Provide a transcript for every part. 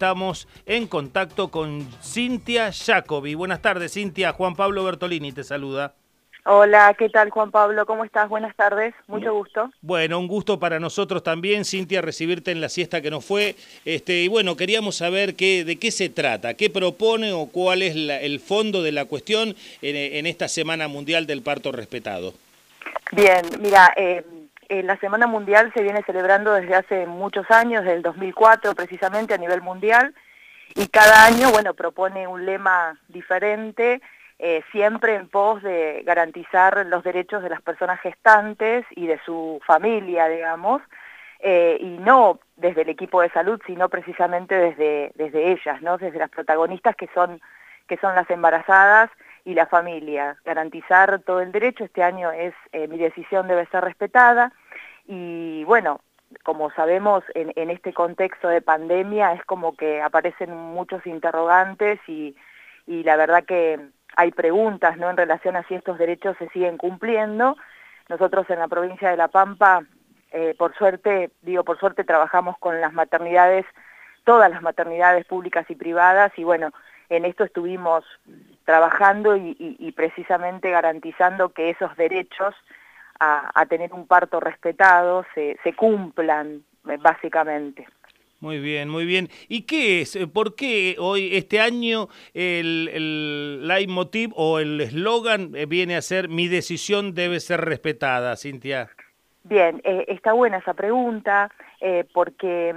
estamos en contacto con Cintia Jacobi. Buenas tardes, Cintia. Juan Pablo Bertolini te saluda. Hola, ¿qué tal, Juan Pablo? ¿Cómo estás? Buenas tardes, mucho gusto. Bueno, un gusto para nosotros también, Cintia, recibirte en la siesta que nos fue. Y bueno, queríamos saber de qué se trata, qué propone o cuál es el fondo de la cuestión en esta Semana Mundial del Parto Respetado. Bien, mira, la Semana Mundial se viene celebrando desde hace muchos años, desde el 2004 precisamente a nivel mundial, y cada año, bueno, propone un lema diferente, siempre en pos de garantizar los derechos de las personas gestantes y de su familia, digamos, y no desde el equipo de salud, sino precisamente desde ellas, ¿no? Desde las protagonistas que son las embarazadas y la familia. Garantizar todo el derecho, este año es Mi decisión debe ser respetada, y bueno, como sabemos, en este contexto de pandemia es como que aparecen muchos interrogantes y la verdad que hay preguntas, ¿no?, en relación a si estos derechos se siguen cumpliendo. Nosotros en la provincia de La Pampa, por suerte trabajamos con las maternidades, todas las maternidades públicas y privadas, y bueno, en esto estuvimos trabajando y precisamente garantizando que esos derechos a tener un parto respetado se cumplan, básicamente. Muy bien, muy bien. ¿Y qué es? ¿Por qué hoy, este año, el leitmotiv o el eslogan viene a ser Mi decisión debe ser respetada, Cintia? Bien, está buena esa pregunta, porque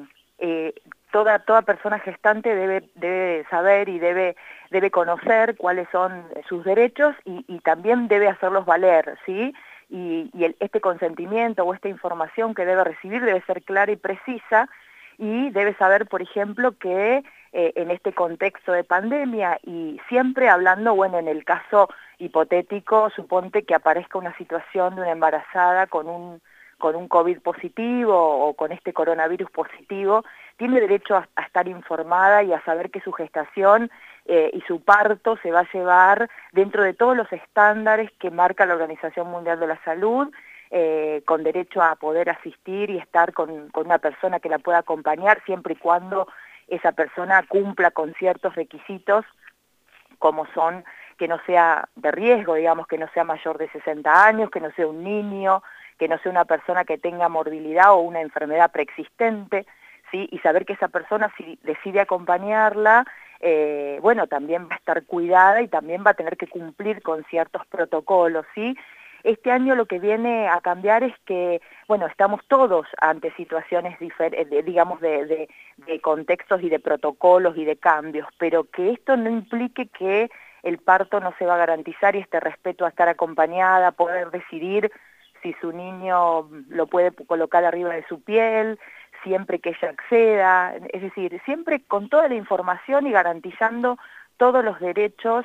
toda persona gestante debe saber y debe conocer cuáles son sus derechos y también debe hacerlos valer, ¿sí? Y este consentimiento o esta información que debe recibir debe ser clara y precisa, y debe saber, por ejemplo, que en este contexto de pandemia, y siempre hablando, bueno, en el caso hipotético, suponte que aparezca una situación de una embarazada con un COVID positivo o con este coronavirus positivo, tiene derecho a estar informada y a saber que su gestación y su parto se va a llevar dentro de todos los estándares que marca la Organización Mundial de la Salud, con derecho a poder asistir y estar con una persona que la pueda acompañar, siempre y cuando esa persona cumpla con ciertos requisitos, como son que no sea de riesgo, digamos, que no sea mayor de 60 años, que no sea un niño, que no sea una persona que tenga morbilidad o una enfermedad preexistente, ¿sí? Y saber que esa persona, si decide acompañarla, bueno, también va a estar cuidada y también va a tener que cumplir con ciertos protocolos, ¿sí? Este año lo que viene a cambiar es que, bueno, estamos todos ante situaciones digamos, de contextos y de protocolos y de cambios, pero que esto no implique que el parto no se va a garantizar y este respeto a estar acompañada, poder decidir si su niño lo puede colocar arriba de su piel, siempre que ella acceda, es decir, siempre con toda la información y garantizando todos los derechos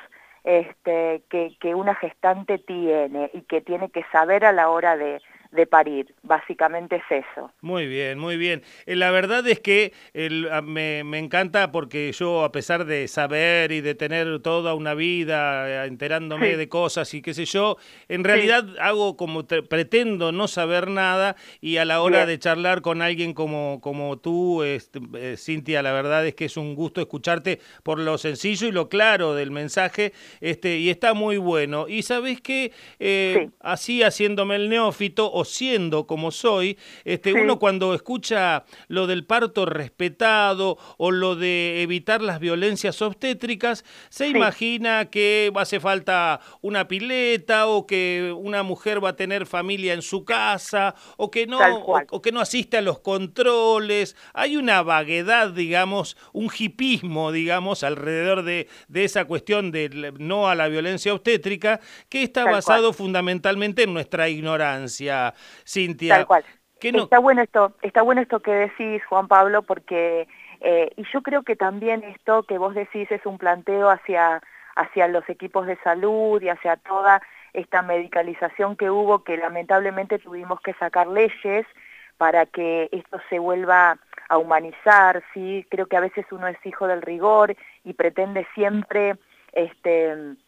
que una gestante tiene y que tiene que saber a la hora de parir. Básicamente es eso. Muy bien, muy bien. La verdad es que me encanta porque yo, a pesar de saber y de tener toda una vida enterándome Sí, de cosas y qué sé yo, en sí, realidad hago como pretendo no saber nada, y a la hora bien, de charlar con alguien como tú, Cintia, la verdad es que es un gusto escucharte por lo sencillo y lo claro del mensaje, y está muy bueno. Y sabés que sí, así, haciéndome el neófito o siendo como soy, uno sí, cuando escucha lo del parto respetado o lo de evitar las violencias obstétricas, se sí, imagina que hace falta una pileta, o que una mujer va a tener familia en su casa, o que no, tal cual. o que no asiste a los controles. Hay una vaguedad, digamos, un hipismo, digamos, alrededor de esa cuestión de no a la violencia obstétrica, que está Tal cual. basado fundamentalmente en nuestra ignorancia, Tal Cintia. cual. ¿Qué no? Está bueno esto que decís, Juan Pablo, porque, y yo creo que también esto que vos decís es un planteo hacia los equipos de salud y hacia toda esta medicalización que hubo, que lamentablemente tuvimos que sacar leyes para que esto se vuelva a humanizar, ¿sí? Creo que a veces uno es hijo del rigor y pretende siempre,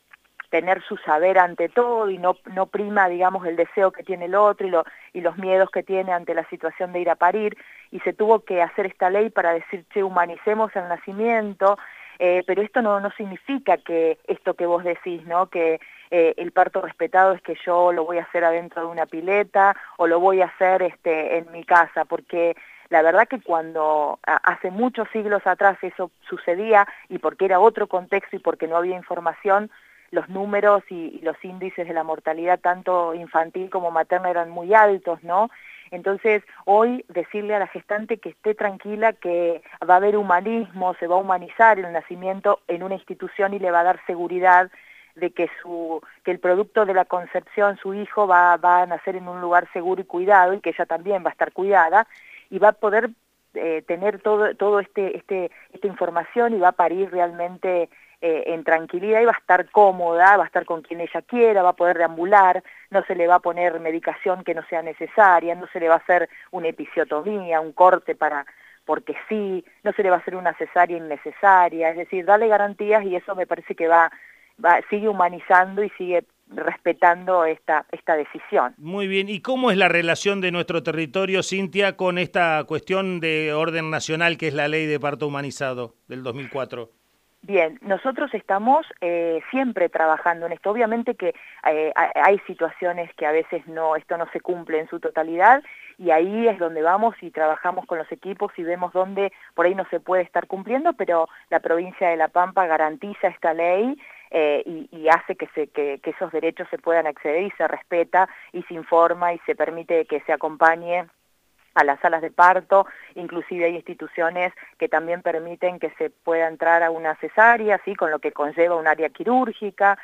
tener su saber ante todo y no prima, digamos, el deseo que tiene el otro y los miedos que tiene ante la situación de ir a parir, y se tuvo que hacer esta ley para decir, che, humanicemos el nacimiento, pero esto no significa que esto que vos decís, ¿no? Que el parto respetado es que yo lo voy a hacer adentro de una pileta o lo voy a hacer en mi casa, porque la verdad que cuando hace muchos siglos atrás eso sucedía, y porque era otro contexto y porque no había información, los números y los índices de la mortalidad tanto infantil como materna eran muy altos, ¿no? Entonces, hoy decirle a la gestante que esté tranquila, que va a haber humanismo, se va a humanizar el nacimiento en una institución y le va a dar seguridad de que el producto de la concepción, su hijo, va a nacer en un lugar seguro y cuidado, y que ella también va a estar cuidada, y va a poder tener todo esta información, y va a parir realmente en tranquilidad, y va a estar cómoda, va a estar con quien ella quiera, va a poder deambular, no se le va a poner medicación que no sea necesaria, no se le va a hacer una episiotomía, un corte porque sí, no se le va a hacer una cesárea innecesaria, es decir, darle garantías, y eso me parece que sigue humanizando y sigue respetando esta decisión. Muy bien, ¿y cómo es la relación de nuestro territorio, Cintia, con esta cuestión de orden nacional que es la ley de parto humanizado del 2004? Bien, nosotros estamos siempre trabajando en esto. Obviamente que hay situaciones que a veces esto no se cumple en su totalidad, y ahí es donde vamos y trabajamos con los equipos y vemos dónde por ahí no se puede estar cumpliendo, pero la provincia de La Pampa garantiza esta ley y hace que esos derechos se puedan acceder, y se respeta y se informa y se permite que se acompañe a las salas de parto. Inclusive hay instituciones que también permiten que se pueda entrar a una cesárea, ¿sí? Con lo que conlleva un área quirúrgica,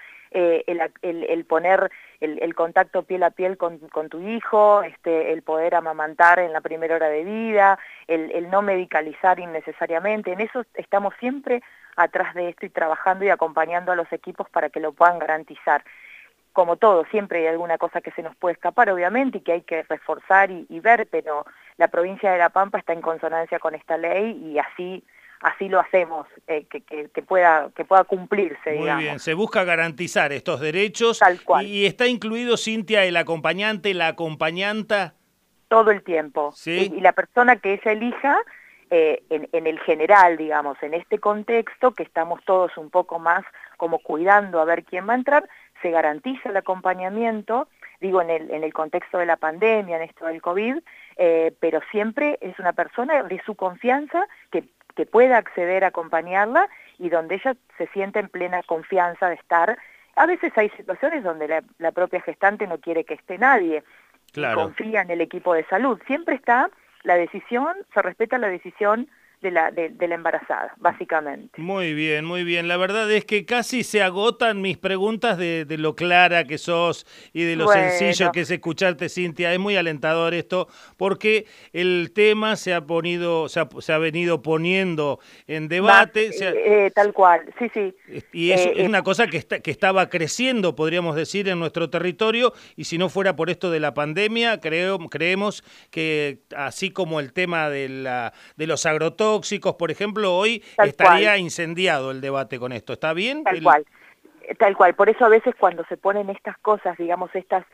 el poner el contacto piel a piel con tu hijo, el poder amamantar en la primera hora de vida, el no medicalizar innecesariamente. En eso estamos siempre atrás de esto y trabajando y acompañando a los equipos para que lo puedan garantizar. Como todo, siempre hay alguna cosa que se nos puede escapar, obviamente, y que hay que reforzar y ver, pero la provincia de La Pampa está en consonancia con esta ley, y así lo hacemos, que pueda cumplirse, Muy digamos. bien, se busca garantizar estos derechos. Tal cual. Y está incluido, Cintia, el acompañante, la acompañanta. Todo el tiempo. ¿Sí? Y la persona que ella elija, en el general, digamos, en este contexto, que estamos todos un poco más como cuidando a ver quién va a entrar, se garantiza el acompañamiento, digo, en el contexto de la pandemia, en esto del COVID, pero siempre es una persona de su confianza que pueda acceder a acompañarla, y donde ella se siente en plena confianza de estar. A veces hay situaciones donde la propia gestante no quiere que esté nadie, Claro. y confía en el equipo de salud. Siempre está la decisión, se respeta la decisión de la embarazada, básicamente. Muy bien, muy bien. La verdad es que casi se agotan mis preguntas de lo clara que sos y de lo sencillo que es escucharte, Cintia. Es muy alentador esto, porque el tema se ha venido poniendo en debate. Tal cual, sí, sí. Y eso es una cosa que estaba creciendo, podríamos decir, en nuestro territorio, y si no fuera por esto de la pandemia, creemos que así como el tema de los agrotóxicos, por ejemplo, hoy estaría incendiado el debate con esto. ¿Está bien? Tal cual. Por eso a veces cuando se ponen estas cosas, digamos, estas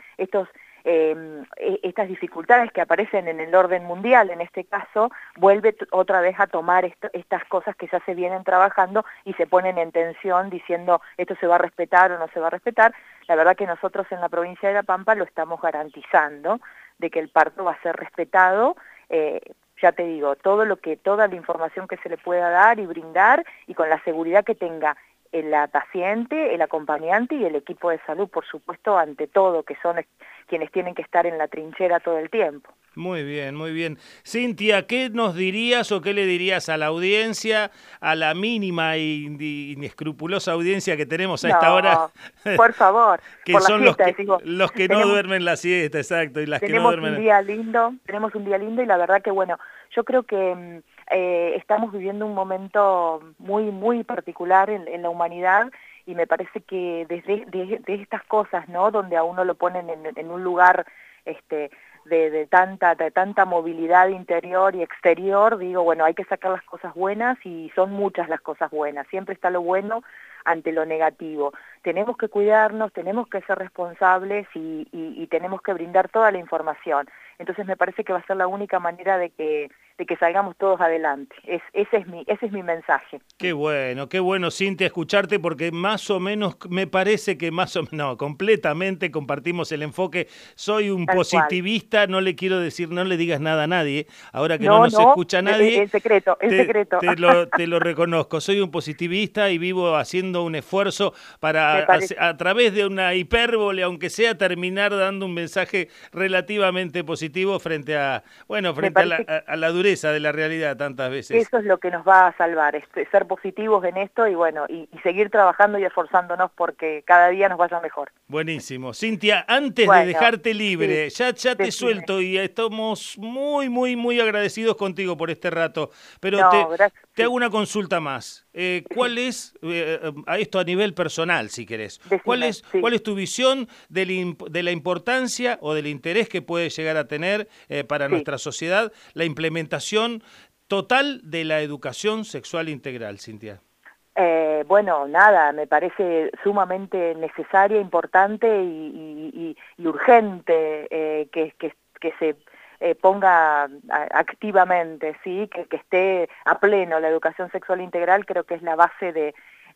dificultades que aparecen en el orden mundial, en este caso, vuelve otra vez a tomar estas cosas que ya se vienen trabajando y se ponen en tensión diciendo esto se va a respetar o no se va a respetar. La verdad que nosotros en la provincia de La Pampa lo estamos garantizando, de que el parto va a ser respetado. Ya te digo, toda la información que se le pueda dar y brindar, y con la seguridad que tenga la paciente, el acompañante y el equipo de salud, por supuesto, ante todo, que son quienes tienen que estar en la trinchera todo el tiempo. Muy bien, muy bien. Cintia, ¿qué nos dirías o qué le dirías a la audiencia, a la mínima e inescrupulosa audiencia que tenemos a esta hora? Por favor, que por son la siesta, los que no duermen la siesta, exacto, y las que no duermen. Tenemos un día lindo, y la verdad que, bueno, yo creo que estamos viviendo un momento muy, muy particular en la humanidad, y me parece que de estas cosas, ¿no?, donde a uno lo ponen en un lugar de tanta movilidad interior y exterior, digo, bueno, hay que sacar las cosas buenas, y son muchas las cosas buenas. Siempre está lo bueno ante lo negativo. Tenemos que cuidarnos, tenemos que ser responsables y tenemos que brindar toda la información. Entonces me parece que va a ser la única manera de que salgamos todos adelante. Ese es mi mensaje. Qué bueno, Cintia, escucharte, porque más o menos, me parece que no, completamente compartimos el enfoque. Soy un positivista, no le quiero decir, no le digas nada a nadie, ahora que no nos escucha nadie. El secreto. Te lo reconozco, soy un positivista y vivo haciendo un esfuerzo para, a través de una hipérbole, aunque sea, terminar dando un mensaje relativamente positivo frente a la dureza de la realidad tantas veces. Eso es lo que nos va a salvar, ser positivos en esto y seguir trabajando y esforzándonos porque cada día nos vaya mejor. Buenísimo. Cintia, antes de dejarte libre, ya te suelto y estamos muy agradecidos contigo por este rato, pero te hago una consulta más. ¿Cuál es, a esto a nivel personal, si querés, cuál es tu visión de la importancia o del interés que puede llegar a tener para nuestra sociedad la implementación total de la educación sexual integral, Cintia? Bueno, nada, me parece sumamente necesaria, importante y urgente que se ponga activamente, ¿sí? Que esté a pleno la educación sexual integral. Creo que es la base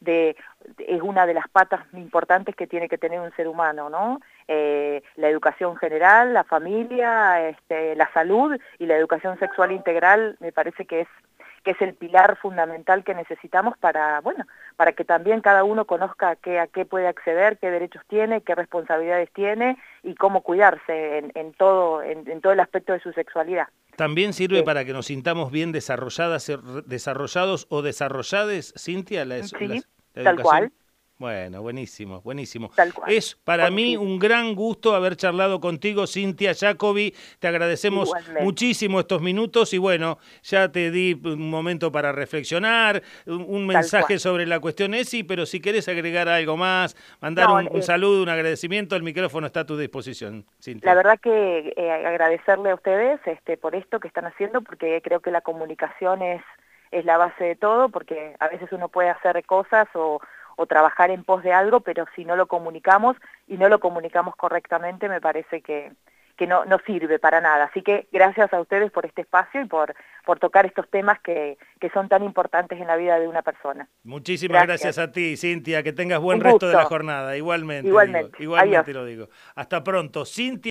es una de las patas importantes que tiene que tener un ser humano, ¿no? La educación general, la familia, la salud y la educación sexual integral me parece que es el pilar fundamental que necesitamos para que también cada uno conozca a qué puede acceder, qué derechos tiene, qué responsabilidades tiene y cómo cuidarse en todo el aspecto de su sexualidad. ¿También sirve para que nos sintamos bien desarrollados o desarrollades, Cintia, la educación? Tal cual. Bueno, buenísimo. Tal cual. Es para mí un gran gusto haber charlado contigo, Cintia Jacobi. Te agradecemos muchísimo estos minutos y bueno, ya te di un momento para reflexionar, un mensaje sobre la cuestión ESI, pero si querés agregar algo más, mandar un saludo, un agradecimiento, el micrófono está a tu disposición, Cintia. La verdad que agradecerle a ustedes por esto que están haciendo, porque creo que la comunicación es la base de todo, porque a veces uno puede hacer cosas o trabajar en pos de algo, pero si no lo comunicamos y no lo comunicamos correctamente, me parece que no sirve para nada. Así que gracias a ustedes por este espacio y por tocar estos temas que son tan importantes en la vida de una persona. Muchísimas gracias a ti, Cintia, que tengas buen resto de la jornada. Igualmente. Igualmente lo digo. Hasta pronto. Cintia.